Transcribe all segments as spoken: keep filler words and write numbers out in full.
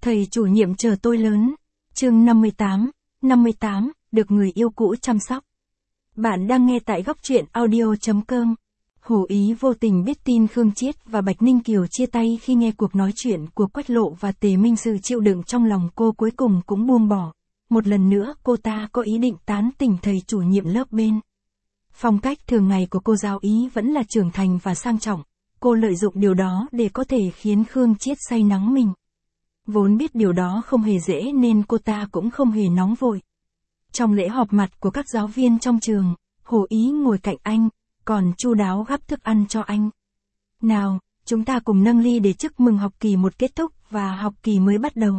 Thầy chủ nhiệm chờ tôi lớn. Chương năm mươi tám, năm mươi tám, được người yêu cũ chăm sóc. Bạn đang nghe tại góc truyện audio chấm com. Hồ Ý vô tình biết tin Khương Chiết và Bạch Ninh Kiều chia tay khi nghe cuộc nói chuyện của Quách Lộ và Tề Minh Sự chịu đựng trong lòng cô cuối cùng cũng buông bỏ. Một lần nữa cô ta có ý định tán tỉnh thầy chủ nhiệm lớp bên. Phong cách thường ngày của cô giáo Ý vẫn là trưởng thành và sang trọng. Cô lợi dụng điều đó để có thể khiến Khương Chiết say nắng mình. Vốn biết điều đó không hề dễ nên cô ta cũng không hề nóng vội. Trong lễ họp mặt của các giáo viên trong trường, Hồ Ý ngồi cạnh anh, còn chu đáo gắp thức ăn cho anh. Nào, chúng ta cùng nâng ly để chúc mừng học kỳ một kết thúc và học kỳ mới bắt đầu.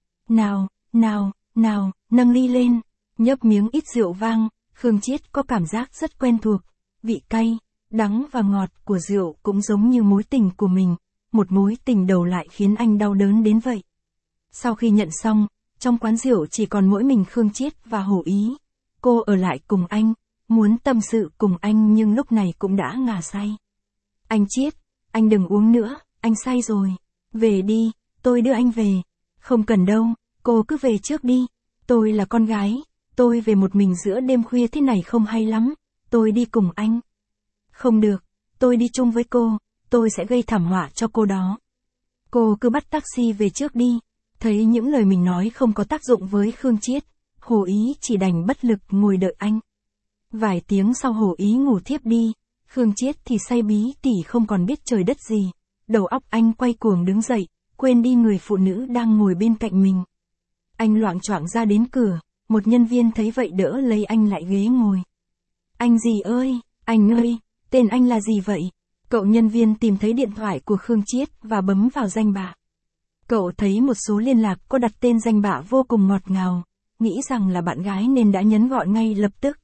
Nào, nào, nào, nâng ly lên, nhấp miếng ít rượu vang, Khương Chiết có cảm giác rất quen thuộc, vị cay, đắng và ngọt của rượu cũng giống như mối tình của mình, một mối tình đầu lại khiến anh đau đớn đến vậy. Sau khi nhận xong, trong quán rượu chỉ còn mỗi mình Khương Chiết và Hồ Ý. Cô ở lại cùng anh, muốn tâm sự cùng anh nhưng lúc này cũng đã ngà say. Anh Chiết, anh đừng uống nữa, anh say rồi. Về đi, tôi đưa anh về. Không cần đâu, cô cứ về trước đi. Tôi là con gái, tôi về một mình giữa đêm khuya thế này không hay lắm, tôi đi cùng anh. Không được, tôi đi chung với cô, tôi sẽ gây thảm họa cho cô đó. Cô cứ bắt taxi về trước đi. Thấy những lời mình nói không có tác dụng với Khương Chiết, Hồ Ý chỉ đành bất lực ngồi đợi anh. Vài tiếng sau Hồ Ý ngủ thiếp đi, Khương Chiết thì say bí tỉ không còn biết trời đất gì. Đầu óc anh quay cuồng đứng dậy, quên đi người phụ nữ đang ngồi bên cạnh mình. Anh loạng choạng ra đến cửa, một nhân viên thấy vậy đỡ lấy anh lại ghế ngồi. Anh gì ơi, anh ơi, tên anh là gì vậy? Cậu nhân viên tìm thấy điện thoại của Khương Chiết và bấm vào danh bạ. Cậu thấy một số liên lạc có đặt tên danh bạ vô cùng ngọt ngào, nghĩ rằng là bạn gái nên đã nhấn gọi ngay lập tức.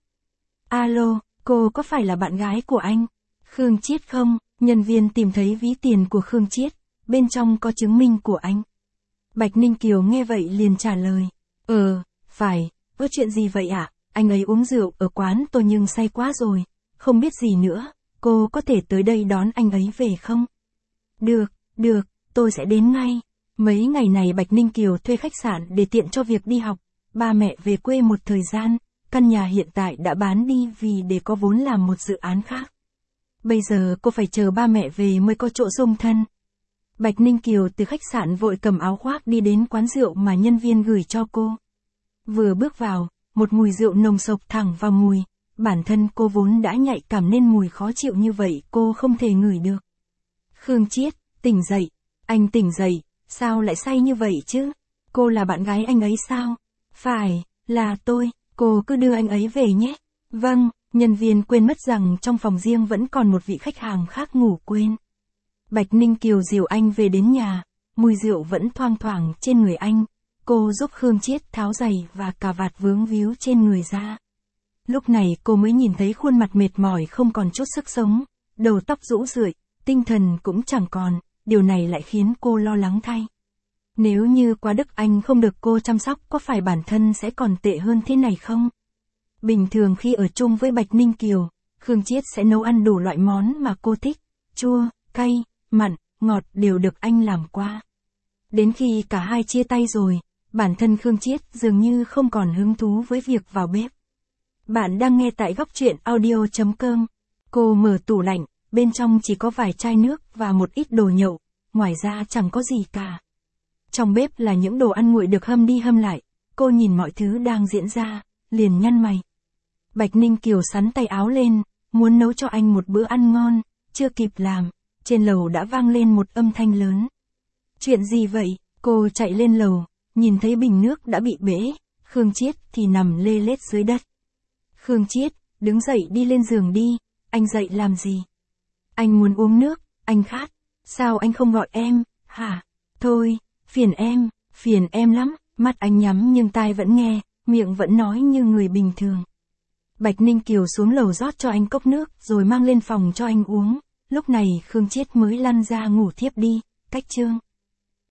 Alo, cô có phải là bạn gái của anh? Khương Chiết không? Nhân viên tìm thấy ví tiền của Khương Chiết, bên trong có chứng minh của anh. Bạch Ninh Kiều nghe vậy liền trả lời. Ờ, phải, có chuyện gì vậy ạ? À? Anh ấy uống rượu ở quán tôi nhưng say quá rồi, không biết gì nữa, cô có thể tới đây đón anh ấy về không? Được, được, tôi sẽ đến ngay. Mấy ngày này Bạch Ninh Kiều thuê khách sạn để tiện cho việc đi học, ba mẹ về quê một thời gian, căn nhà hiện tại đã bán đi vì để có vốn làm một dự án khác. Bây giờ cô phải chờ ba mẹ về mới có chỗ dung thân. Bạch Ninh Kiều từ khách sạn vội cầm áo khoác đi đến quán rượu mà nhân viên gửi cho cô. Vừa bước vào, một mùi rượu nồng sộc thẳng vào mùi, bản thân cô vốn đã nhạy cảm nên mùi khó chịu như vậy cô không thể ngửi được. Khương Chiết, tỉnh dậy, anh tỉnh dậy. Sao lại say như vậy chứ? Cô là bạn gái anh ấy sao? Phải, là tôi, cô cứ đưa anh ấy về nhé. Vâng, nhân viên quên mất rằng trong phòng riêng vẫn còn một vị khách hàng khác ngủ quên. Bạch Ninh Kiều dìu anh về đến nhà, mùi rượu vẫn thoang thoảng trên người anh. Cô giúp Khương Chiết tháo giày và cà vạt vướng víu trên người ra. Lúc này cô mới nhìn thấy khuôn mặt mệt mỏi không còn chút sức sống, đầu tóc rũ rượi, tinh thần cũng chẳng còn. Điều này lại khiến cô lo lắng thay. Nếu như qua Đức Anh không được cô chăm sóc có phải bản thân sẽ còn tệ hơn thế này không? Bình thường khi ở chung với Bạch Ninh Kiều, Khương Chiết sẽ nấu ăn đủ loại món mà cô thích, chua, cay, mặn, ngọt đều được anh làm qua. Đến khi cả hai chia tay rồi, bản thân Khương Chiết dường như không còn hứng thú với việc vào bếp. Bạn đang nghe tại góc truyện audio chấm com. Cô mở tủ lạnh. Bên trong chỉ có vài chai nước và một ít đồ nhậu, ngoài ra chẳng có gì cả. Trong bếp là những đồ ăn nguội được hâm đi hâm lại, cô nhìn mọi thứ đang diễn ra, liền nhăn mày. Bạch Ninh Kiều sắn tay áo lên, muốn nấu cho anh một bữa ăn ngon, chưa kịp làm, trên lầu đã vang lên một âm thanh lớn. Chuyện gì vậy? Cô chạy lên lầu, nhìn thấy bình nước đã bị bể, Khương Chiết thì nằm lê lết dưới đất. Khương Chiết, đứng dậy đi lên giường đi, anh dậy làm gì? Anh muốn uống nước, anh khát. Sao anh không gọi em, hả? Thôi, phiền em, phiền em lắm. Mắt anh nhắm nhưng tai vẫn nghe, miệng vẫn nói như người bình thường. Bạch Ninh Kiều xuống lầu rót cho anh cốc nước rồi mang lên phòng cho anh uống. Lúc này Khương Chiết mới lăn ra ngủ thiếp đi, cách chương.